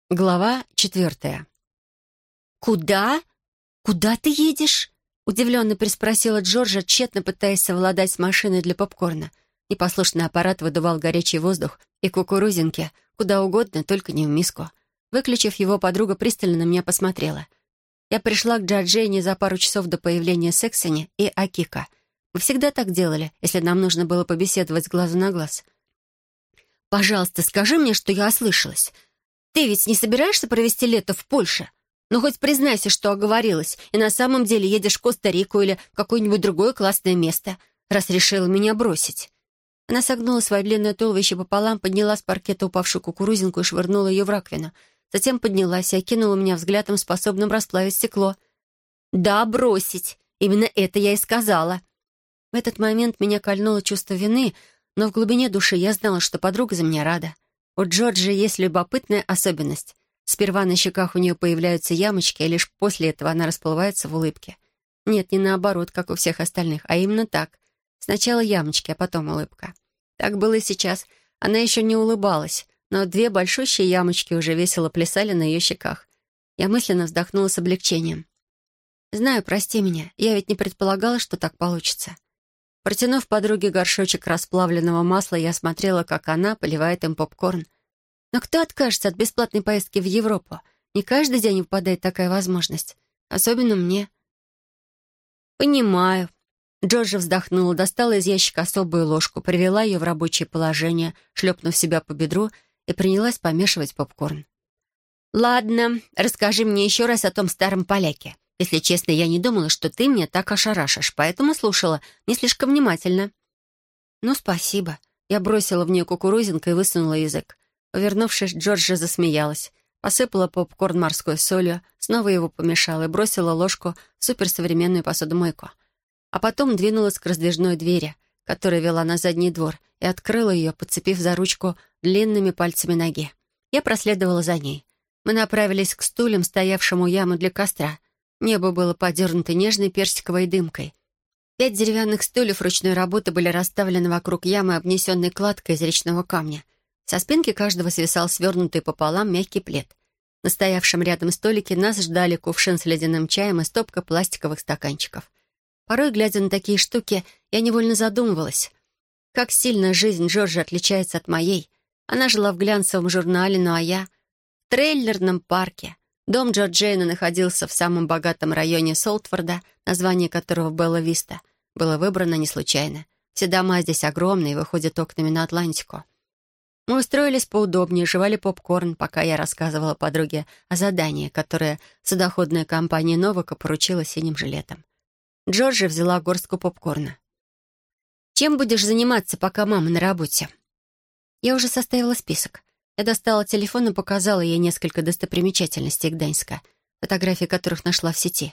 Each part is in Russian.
Глава 4. «Куда? Куда ты едешь?» — удивленно переспросила Джорджа, тщетно пытаясь совладать с машиной для попкорна. Непослушный аппарат выдувал горячий воздух и кукурузинки куда угодно, только не в миску. Выключив его, подруга пристально на меня посмотрела. Я пришла к Джорджине за пару часов до появления Сексони и Акика. Мы всегда так делали, если нам нужно было побеседовать с глазу на глаз. «Пожалуйста, скажи мне, что я ослышалась. Ты ведь не собираешься провести лето в Польше? Ну, хоть признайся, что оговорилась, и на самом деле едешь в Коста-Рику или в какое-нибудь другое классное место, раз решила меня бросить». Она согнула свое длинное туловище пополам, подняла с паркета упавшую кукурузинку и швырнула ее в раковину. Затем поднялась и окинула меня взглядом, способным расплавить стекло. «Да, бросить. Именно это я и сказала». В этот момент меня кольнуло чувство вины, но в глубине души я знала, что подруга за меня рада. У Джорджи есть любопытная особенность. Сперва на щеках у нее появляются ямочки, а лишь после этого она расплывается в улыбке. Нет, не наоборот, как у всех остальных, а именно так. Сначала ямочки, а потом улыбка. Так было и сейчас. Она еще не улыбалась, но две большущие ямочки уже весело плясали на ее щеках. Я мысленно вздохнула с облегчением. «Знаю, прости меня, я ведь не предполагала, что так получится». Протянув подруге горшочек расплавленного масла, я смотрела, как она поливает им попкорн. Но кто откажется от бесплатной поездки в Европу? Не каждый день выпадает такая возможность. Особенно мне. «Понимаю». Джорджа вздохнула, достала из ящика особую ложку, привела ее в рабочее положение, шлепнув себя по бедру, и принялась помешивать попкорн. «Ладно, расскажи мне еще раз о том старом поляке. Если честно, я не думала, что ты меня так ошарашишь, поэтому слушала не слишком внимательно». «Ну, спасибо». Я бросила в нее кукурузинку и высунула язык. Повернувшись, Джорджа засмеялась. Посыпала попкорн морской солью, снова его помешала и бросила ложку в суперсовременную посудомойку. А потом двинулась к раздвижной двери, которая вела на задний двор, и открыла ее, подцепив за ручку длинными пальцами ноги. Я проследовала за ней. Мы направились к стульям, стоявшим у ямы для костра. Небо было подернуто нежной персиковой дымкой. 5 деревянных стульев ручной работы были расставлены вокруг ямы, обнесенной кладкой из речного камня. Со спинки каждого свисал свернутый пополам мягкий плед. На стоявшем рядом столике нас ждали кувшин с ледяным чаем и стопка пластиковых стаканчиков. Порой, глядя на такие штуки, я невольно задумывалась. Как сильно жизнь Джорджи отличается от моей. Она жила в глянцевом журнале, ну а я — в трейлерном парке. Дом Джорджейна находился в самом богатом районе Солтфорда, название которого Белла-Виста. Было выбрано не случайно. Все дома здесь огромные и выходят окнами на Атлантику. Мы устроились поудобнее, жевали попкорн, пока я рассказывала подруге о задании, которое судоходная компания «Новака» поручила синим жилетом. Джорджи взяла горстку попкорна. «Чем будешь заниматься, пока мама на работе?» Я уже составила список. Я достала телефон и показала ей несколько достопримечательностей Гданьска, фотографии которых нашла в сети.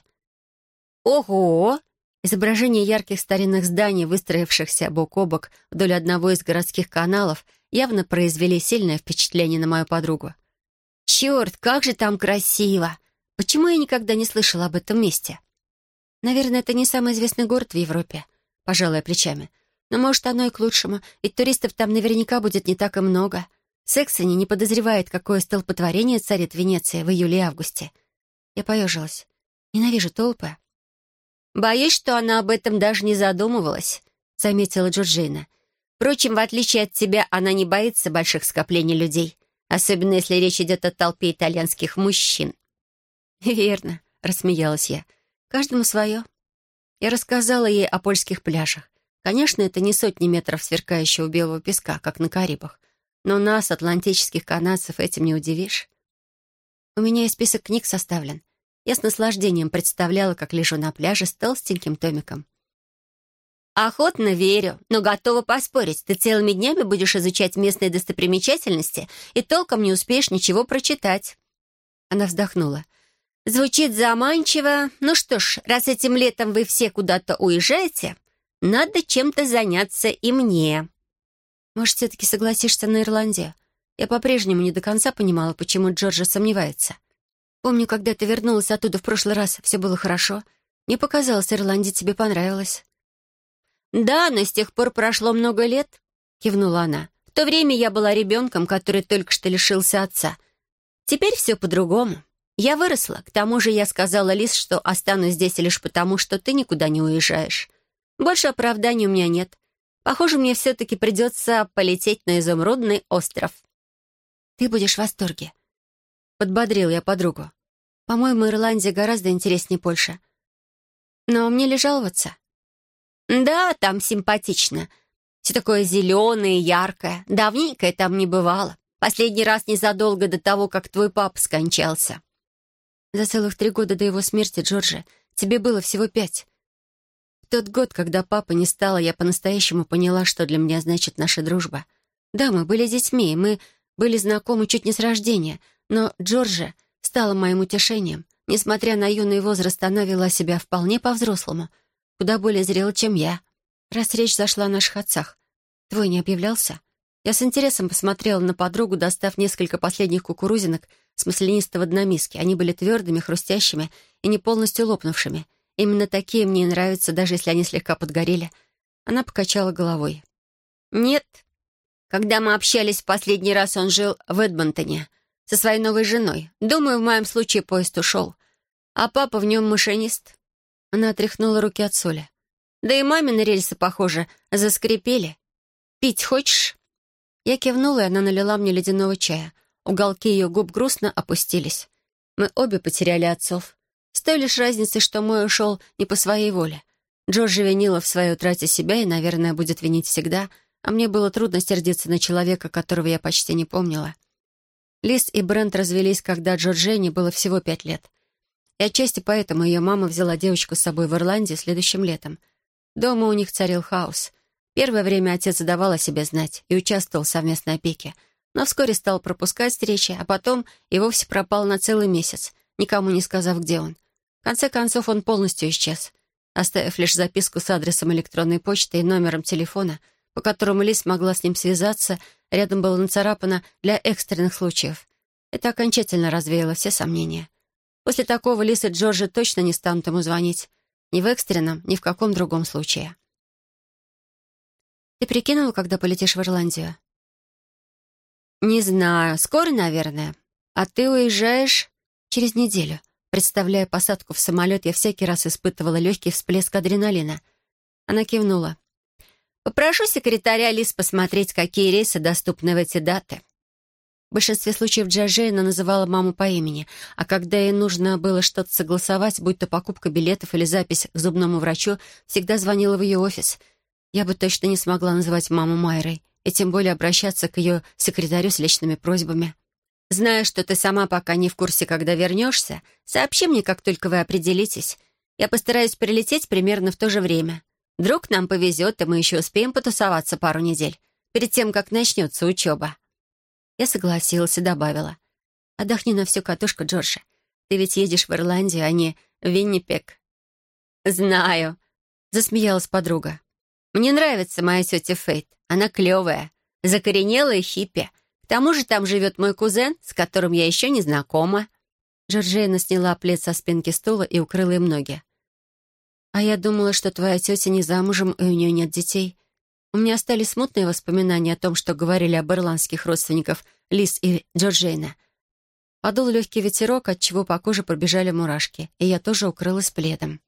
«Ого!» Изображения ярких старинных зданий, выстроившихся бок о бок вдоль одного из городских каналов, явно произвели сильное впечатление на мою подругу. «Черт, как же там красиво! Почему я никогда не слышала об этом месте?» «Наверное, это не самый известный город в Европе», — пожалуй, плечами. «Но, может, оно и к лучшему, ведь туристов там наверняка будет не так и много. Сексони не подозревает, какое столпотворение царит в Венеции в июле и августе». Я поежилась. «Ненавижу толпы». «Боюсь, что она об этом даже не задумывалась», — заметила Джорджина. «Впрочем, в отличие от тебя, она не боится больших скоплений людей, особенно если речь идет о толпе итальянских мужчин». «Верно», — рассмеялась я. «Каждому свое». Я рассказала ей о польских пляжах. Конечно, это не сотни метров сверкающего белого песка, как на Карибах, но нас, атлантических канадцев, этим не удивишь. У меня и список книг составлен. Я с наслаждением представляла, как лежу на пляже с толстеньким томиком. «Охотно верю, но готова поспорить. Ты целыми днями будешь изучать местные достопримечательности и толком не успеешь ничего прочитать». Она вздохнула. «Звучит заманчиво. Ну что ж, раз этим летом вы все куда-то уезжаете, надо чем-то заняться и мне». «Может, все-таки согласишься на Ирландию?» Я по-прежнему не до конца понимала, почему Джорджа сомневается. «Помню, когда ты вернулась оттуда в прошлый раз, все было хорошо. Мне показалось, Ирландия тебе понравилась». «Да, но с тех пор прошло много лет», — кивнула она. «В то время я была ребенком, который только что лишился отца. Теперь все по-другому. Я выросла. К тому же я сказала Лиз, что останусь здесь лишь потому, что ты никуда не уезжаешь. Больше оправданий у меня нет. Похоже, мне все-таки придется полететь на Изумрудный остров. Ты будешь в восторге. Подбодрил я подругу. По-моему, Ирландия гораздо интереснее Польши. Но мне ли жаловаться? Да, там симпатично. Все такое зеленое, яркое. Давненько я там не бывала. Последний раз незадолго до того, как твой папа скончался. За целых 3 года до его смерти, Джорджи, тебе было всего 5. В тот год, когда папы не стало, я по-настоящему поняла, что для меня значит наша дружба. Да, мы были детьми, и мы были знакомы чуть не с рождения, но Джорджи стала моим утешением. Несмотря на юный возраст, она вела себя вполне по-взрослому, куда более зрела, чем я. Раз речь зашла о наших отцах, твой не объявлялся? Я с интересом посмотрела на подругу, достав несколько последних кукурузинок с маслянистого дна миски. Они были твердыми, хрустящими и не полностью лопнувшими. Именно такие мне нравятся, даже если они слегка подгорели. Она покачала головой. «Нет. Когда мы общались в последний раз, он жил в Эдмонтоне со своей новой женой. Думаю, в моем случае поезд ушел. А папа в нем машинист». Она отряхнула руки от соли. «Да и мамины рельсы, похоже, заскрипели. Пить хочешь?» Я кивнула, и она налила мне ледяного чая. Уголки ее губ грустно опустились. Мы обе потеряли отцов. С той лишь разницей, что мой ушел не по своей воле. Джорджи винила в своей утрате себя и, наверное, будет винить всегда, а мне было трудно сердиться на человека, которого я почти не помнила. Лиз и Брент развелись, когда Джорджине было всего 5 лет. И отчасти поэтому ее мама взяла девочку с собой в Ирландию следующим летом. Дома у них царил хаос. Первое время отец давал о себе знать и участвовал в совместной опеке, но вскоре стал пропускать встречи, а потом и вовсе пропал на целый месяц, никому не сказав, где он. В конце концов, он полностью исчез, оставив лишь записку с адресом электронной почты и номером телефона, по которому Лиз могла с ним связаться, рядом было нацарапано «для экстренных случаев». Это окончательно развеяло все сомнения. После такого Лиз и Джорджи точно не станут ему звонить. Ни в экстренном, ни в каком другом случае. «Ты прикинула, когда полетишь в Ирландию?» «Не знаю. Скоро, наверное. А ты уезжаешь через неделю». Представляя посадку в самолет, я всякий раз испытывала легкий всплеск адреналина. Она кивнула. «Попрошу секретаря Лиз посмотреть, какие рейсы доступны в эти даты». В большинстве случаев Джорджина называла маму по имени, а когда ей нужно было что-то согласовать, будь то покупка билетов или запись к зубному врачу, всегда звонила в ее офис. Я бы точно не смогла называть маму Майрой, и тем более обращаться к ее секретарю с личными просьбами. «Знаю, что ты сама пока не в курсе, когда вернешься. Сообщи мне, как только вы определитесь. Я постараюсь прилететь примерно в то же время. Вдруг нам повезет, и мы еще успеем потусоваться пару недель, перед тем, как начнется учеба». Я согласилась и добавила. «Отдохни на всю катушку, Джорджи. Ты ведь едешь в Ирландию, а не в Виннипег». «Знаю», — засмеялась подруга. «Мне нравится моя тетя Фейт. Она клевая, закоренелая хиппи. К тому же там живет мой кузен, с которым я еще не знакома». Джорджина сняла плед со спинки стула и укрыла им ноги. «А я думала, что твоя тетя не замужем, и у нее нет детей. У меня остались смутные воспоминания о том, что говорили об ирландских родственниках Лиз и Джорджина». Подул легкий ветерок, отчего по коже пробежали мурашки, и я тоже укрылась пледом.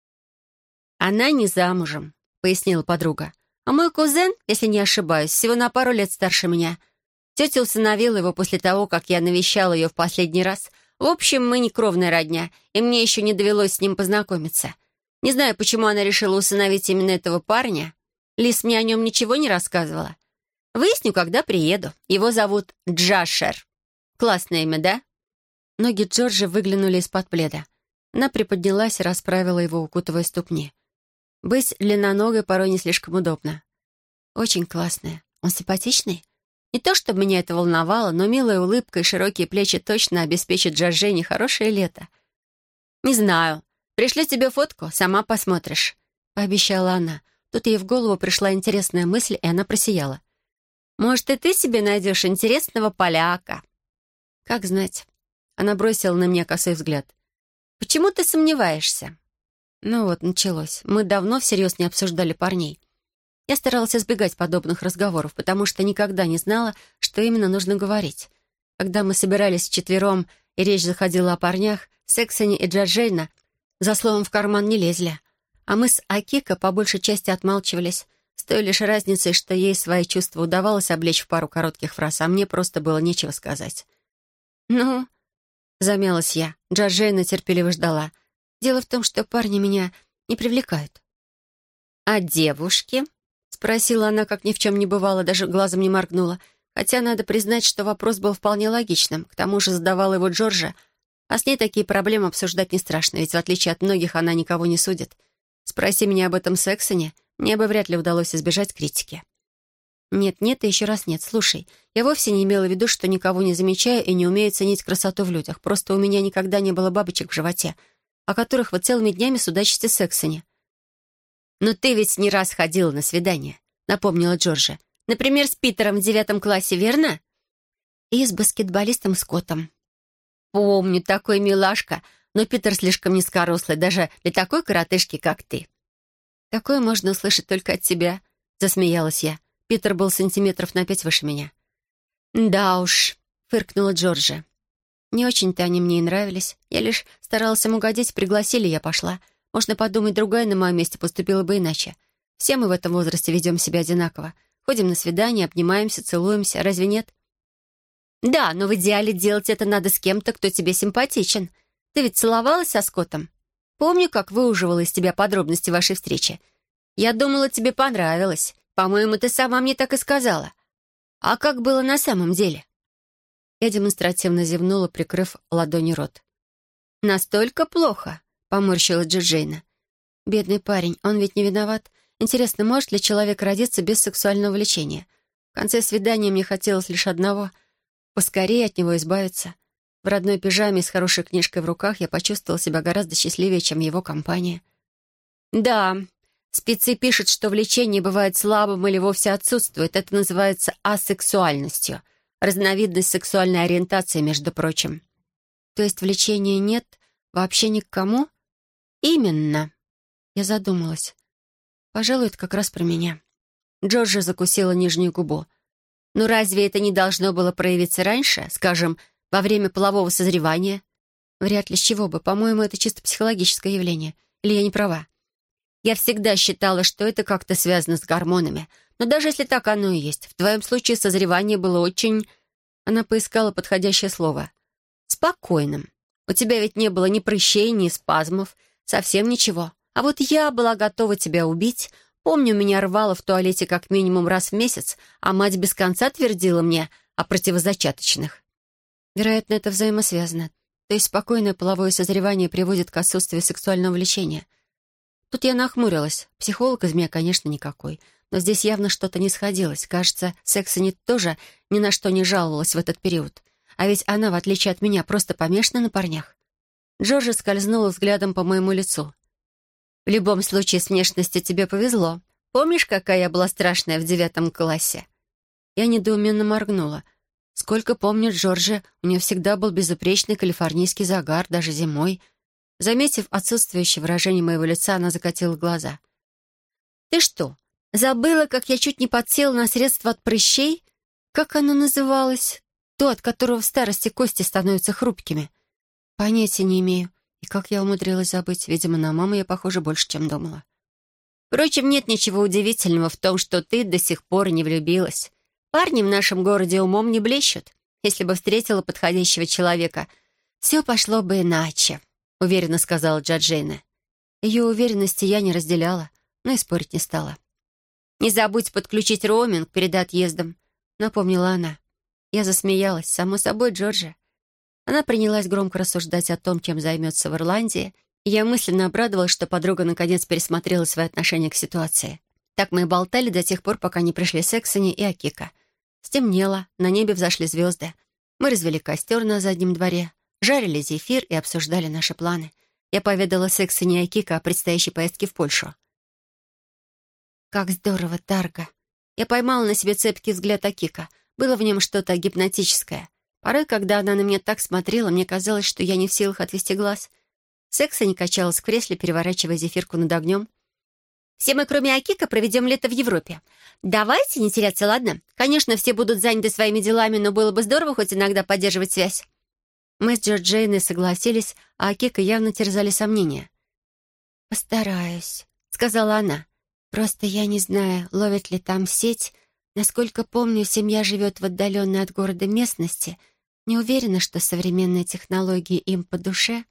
«Она не замужем», — пояснила подруга. «А мой кузен, если не ошибаюсь, всего на пару лет старше меня. Тетя усыновила его после того, как я навещала ее в последний раз. В общем, мы не кровная родня, и мне еще не довелось с ним познакомиться. Не знаю, почему она решила усыновить именно этого парня. Лиз мне о нем ничего не рассказывала. Выясню, когда приеду. Его зовут Джашер. Классное имя, да?» Ноги Джорджи выглянули из-под пледа. Она приподнялась и расправила его, укутывая ступни. Быть длинноногой порой не слишком удобно. «Очень классная. Он симпатичный?» Не то чтобы меня это волновало, но милая улыбка и широкие плечи точно обеспечат Джорджине хорошее лето. «Не знаю. Пришлю тебе фотку, сама посмотришь», — пообещала она. Тут ей в голову пришла интересная мысль, и она просияла. «Может, и ты себе найдешь интересного поляка?» «Как знать». Она бросила на меня косой взгляд. «Почему ты сомневаешься?» Ну вот, началось. Мы давно всерьез не обсуждали парней. Я старалась избегать подобных разговоров, потому что никогда не знала, что именно нужно говорить. Когда мы собирались вчетвером, и речь заходила о парнях, Сексони и Джорджейна за словом в карман не лезли. А мы с Акико по большей части отмалчивались, с той лишь разницей, что ей свои чувства удавалось облечь в пару коротких фраз, а мне просто было нечего сказать. «Ну?» — замялась я. Джорджейна терпеливо ждала. «Дело в том, что парни меня не привлекают». «А девушки?» — спросила она, как ни в чем не бывало, даже глазом не моргнула. Хотя надо признать, что вопрос был вполне логичным. К тому же задавала его Джорджа. А с ней такие проблемы обсуждать не страшно, ведь в отличие от многих она никого не судит. Спроси меня об этом Сексоне, мне бы вряд ли удалось избежать критики. Нет и еще раз нет. Слушай, я вовсе не имела в виду, что никого не замечаю и не умею ценить красоту в людях. Просто у меня никогда не было бабочек в животе, о которых вы целыми днями судачите с Сексоне. «Но ты ведь не раз ходила на свидание», — напомнила Джорджа. «Например, с Питером в 9 классе, верно?» «И с баскетболистом Скоттом». «Помню, такой милашка, но Питер слишком низкорослый, даже для такой коротышки, как ты». «Такое можно услышать только от тебя», — засмеялась я. Питер был сантиметров на 5 выше меня. «Да уж», — фыркнула Джорджа. «Не очень-то они мне и нравились. Я лишь старалась им угодить, пригласили, я пошла. Можно подумать, другая на моем месте поступила бы иначе. Все мы в этом возрасте ведем себя одинаково. Ходим на свидания, обнимаемся, целуемся. Разве нет?» «Да, но в идеале делать это надо с кем-то, кто тебе симпатичен. Ты ведь целовалась со Скоттом? Помню, как выуживала из тебя подробности вашей встречи. Я думала, тебе понравилось. По-моему, ты сама мне так и сказала. А как было на самом деле?» Я демонстративно зевнула, прикрыв ладонью рот. «Настолько плохо?» — поморщила Джорджейна. «Бедный парень, он ведь не виноват. Интересно, может ли человек родиться без сексуального влечения? В конце свидания мне хотелось лишь одного — поскорее от него избавиться. В родной пижаме с хорошей книжкой в руках я почувствовала себя гораздо счастливее, чем его компания». «Да, спецы пишут, что влечение бывает слабым или вовсе отсутствует. Это называется асексуальностью. Разновидность сексуальной ориентации, между прочим». «То есть влечения нет вообще ни к кому?» «Именно». Я задумалась. «Пожалуй, это как раз про меня». Джорджа закусила нижнюю губу. «Ну разве это не должно было проявиться раньше? Скажем, во время полового созревания?» «Вряд ли, с чего бы. По-моему, это чисто психологическое явление. Или я не права?» «Я всегда считала, что это как-то связано с гормонами. Но даже если так оно и есть, в твоем случае созревание было очень...» Она поискала подходящее слово. «Спокойным. У тебя ведь не было ни прыщей, ни спазмов. Совсем ничего. А вот я была готова тебя убить. Помню, меня рвало в туалете как минимум раз в месяц, а мать без конца твердила мне о противозачаточных». «Вероятно, это взаимосвязано. То есть спокойное половое созревание приводит к отсутствию сексуального влечения». Тут я нахмурилась. Психолог из меня, конечно, никакой. Но здесь явно что-то не сходилось. Кажется, Сексони тоже ни на что не жаловалась в этот период. А ведь она, в отличие от меня, просто помешана на парнях. Джорджа скользнула взглядом по моему лицу. «В любом случае, с внешностью тебе повезло. Помнишь, какая я была страшная в 9 классе?» Я недоуменно моргнула. Сколько помню Джорджа, у нее всегда был безупречный калифорнийский загар, даже зимой. Заметив отсутствующее выражение моего лица, она закатила глаза. «Ты что, забыла, как я чуть не подсела на средство от прыщей? Как оно называлось? То, от которого в старости кости становятся хрупкими?» «Понятия не имею. И как я умудрилась забыть? Видимо, на маму я похожа больше, чем думала». «Впрочем, нет ничего удивительного в том, что ты до сих пор не влюбилась. Парни в нашем городе умом не блещут. Если бы встретила подходящего человека, все пошло бы иначе», — уверенно сказала Джорджейна. Ее уверенности я не разделяла, но и спорить не стала. «Не забудь подключить роуминг перед отъездом», — напомнила она. Я засмеялась. Само собой, Джорджа. Она принялась громко рассуждать о том, чем займется в Ирландии, и я мысленно обрадовалась, что подруга наконец пересмотрела свои отношения к ситуации. Так мы и болтали до тех пор, пока не пришли Сексони и Акика. Стемнело, на небе взошли звезды. Мы развели костер на заднем дворе, жарили зефир и обсуждали наши планы. Я поведала Сексони и Акика о предстоящей поездке в Польшу. «Как здорово, Тарго!» Я поймала на себе цепкий взгляд Акика. Было в нем что-то гипнотическое. Порой, когда она на меня так смотрела, мне казалось, что я не в силах отвести глаз. Сексони качалась в кресле, переворачивая зефирку над огнем. Все мы, кроме Акика, проведем лето в Европе. Давайте не теряться, ладно? Конечно, все будут заняты своими делами, но было бы здорово хоть иногда поддерживать связь». Мы с Джорджиной согласились, а Акика явно терзали сомнения. «Постараюсь», — сказала она. «Просто я не знаю, ловит ли там сеть. Насколько помню, семья живет в отдаленной от города местности. Не уверена, что современные технологии им по душе».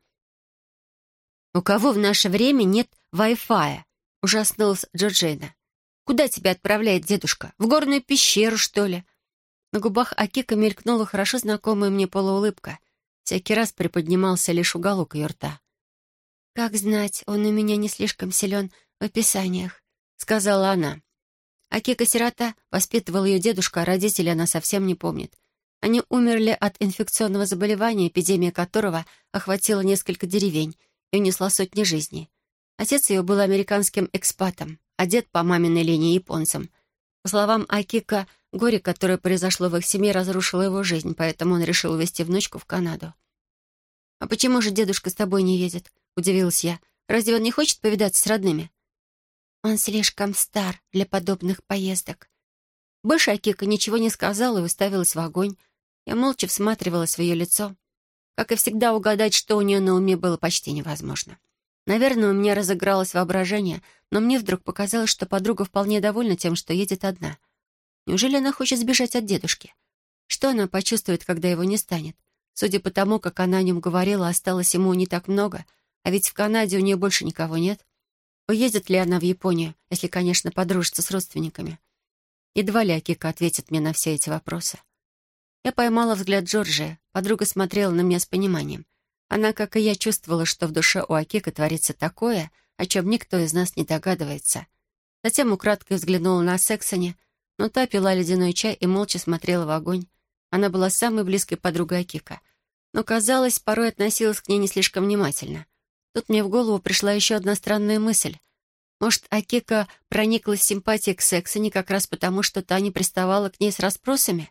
«У кого в наше время нет Wi-Fi?» — ужаснулась Джорджина. «Куда тебя отправляет дедушка? В горную пещеру, что ли?» На губах Акика мелькнула хорошо знакомая мне полуулыбка. Всякий раз приподнимался лишь уголок ее рта. «Как знать, он у меня не слишком силен в описаниях», — сказала она. Акика-сирота, воспитывал ее дедушка, а родителей она совсем не помнит. Они умерли от инфекционного заболевания, эпидемия которого охватила несколько деревень и унесла сотни жизней. Отец ее был американским экспатом, а дед по маминой линии японцем. По словам Акика, горе, которое произошло в их семье, разрушило его жизнь, поэтому он решил увезти внучку в Канаду. «А почему же дедушка с тобой не едет?» — удивилась я. «Разве он не хочет повидаться с родными?» «Он слишком стар для подобных поездок». Больше Акика ничего не сказала и уставилась в огонь. Я молча всматривалась в ее лицо. Как и всегда, угадать, что у нее на уме, было почти невозможно. Наверное, у меня разыгралось воображение, но мне вдруг показалось, что подруга вполне довольна тем, что едет одна. Неужели она хочет сбежать от дедушки? Что она почувствует, когда его не станет? Судя по тому, как она о нем говорила, осталось ему не так много, а ведь в Канаде у нее больше никого нет. Уедет ли она в Японию, если, конечно, подружится с родственниками? Едва ли Акика ответит мне на все эти вопросы. Я поймала взгляд Джорджии. Подруга смотрела на меня с пониманием. Она, как и я, чувствовала, что в душе у Акика творится такое, о чем никто из нас не догадывается. Затем украдкой взглянула на Сексони, но та пила ледяной чай и молча смотрела в огонь. Она была самой близкой подругой Акика, но, казалось, порой относилась к ней не слишком внимательно. Тут мне в голову пришла еще одна странная мысль. Может, Акика прониклась симпатией к Сексони как раз потому, что та не приставала к ней с расспросами?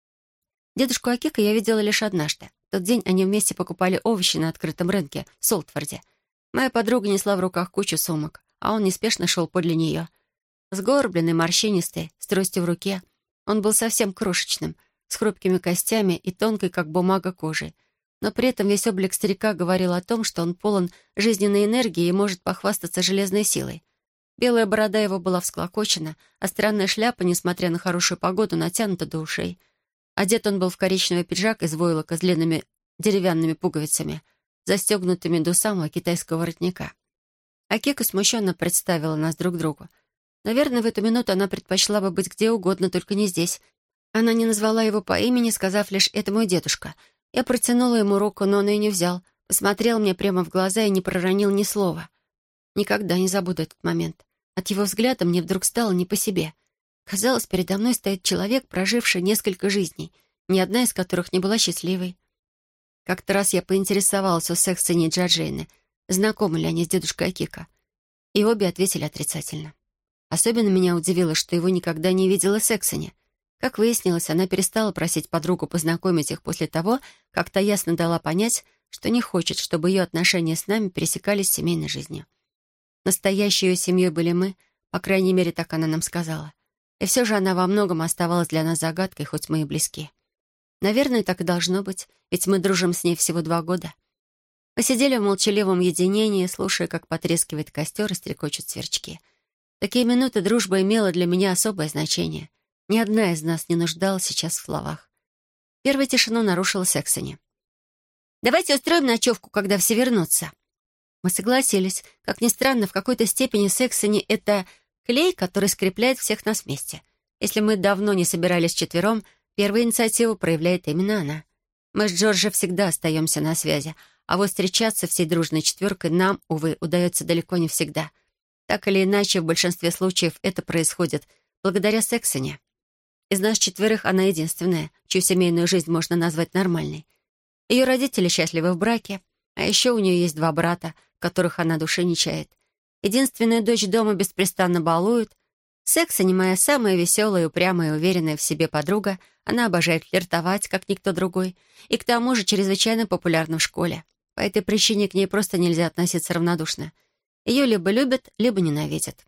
Дедушку Акика я видела лишь однажды. В тот день они вместе покупали овощи на открытом рынке в Солтфорде. Моя подруга несла в руках кучу сумок, а он неспешно шел подле нее. Сгорбленный, морщинистый, с тростью в руке. Он был совсем крошечным, с хрупкими костями и тонкой, как бумага, кожей. Но при этом весь облик старика говорил о том, что он полон жизненной энергии и может похвастаться железной силой. Белая борода его была всклокочена, а странная шляпа, несмотря на хорошую погоду, натянута до ушей. Одет он был в коричневый пиджак из войлока с длинными деревянными пуговицами, застегнутыми до самого китайского воротника. Акика смущенно представила нас друг другу. Наверное, в эту минуту она предпочла бы быть где угодно, только не здесь. Она не назвала его по имени, сказав лишь «это мой дедушка». Я протянула ему руку, но он ее не взял, посмотрел мне прямо в глаза и не проронил ни слова. Никогда не забуду этот момент. От его взгляда мне вдруг стало не по себе. Казалось, передо мной стоит человек, проживший несколько жизней, ни одна из которых не была счастливой. Как-то раз я поинтересовалась у Сексони и Джорджины, знакомы ли они с дедушкой Акика, и обе ответили отрицательно. Особенно меня удивило, что его никогда не видела Сексони. Как выяснилось, она перестала просить подругу познакомить их после того, как та ясно дала понять, что не хочет, чтобы ее отношения с нами пересекались с семейной жизнью. Настоящей ее семьей были мы, по крайней мере, так она нам сказала. И все же она во многом оставалась для нас загадкой, хоть мы и близки. Наверное, так и должно быть, ведь мы дружим с ней всего 2 года. Мы сидели в молчаливом единении, слушая, как потрескивает костер и стрекочут сверчки. В такие минуты дружба имела для меня особое значение. Ни одна из нас не нуждалась сейчас в словах. Первую тишину нарушила Сексони. «Давайте устроим ночевку, когда все вернутся». Мы согласились. Как ни странно, в какой-то степени Сексони — это клей, который скрепляет всех нас вместе. Если мы давно не собирались вчетвером, первую инициативу проявляет именно она. Мы с Джорджи всегда остаемся на связи, а вот встречаться всей дружной четверкой нам, увы, удается далеко не всегда. Так или иначе, в большинстве случаев это происходит благодаря Сексони. Из нас 4 она единственная, чью семейную жизнь можно назвать нормальной. Ее родители счастливы в браке, а еще у нее есть 2 брата, которых она души не чает. Единственная дочь дома беспрестанно балует. Сексони моя самая веселая, упрямая и уверенная в себе подруга. Она обожает флиртовать, как никто другой, и к тому же чрезвычайно популярна в школе. По этой причине к ней просто нельзя относиться равнодушно. Ее либо любят, либо ненавидят.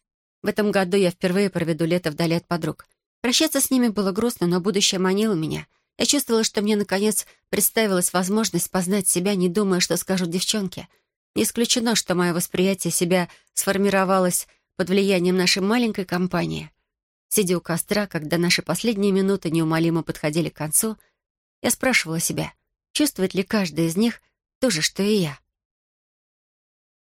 В этом году я впервые проведу лето вдали от подруг. Прощаться с ними было грустно, но будущее манило меня. Я чувствовала, что мне, наконец, представилась возможность познать себя, не думая, что скажут девчонки. Не исключено, что мое восприятие себя сформировалось под влиянием нашей маленькой компании. Сидя у костра, когда наши последние минуты неумолимо подходили к концу, я спрашивала себя, чувствует ли каждый из них то же, что и я.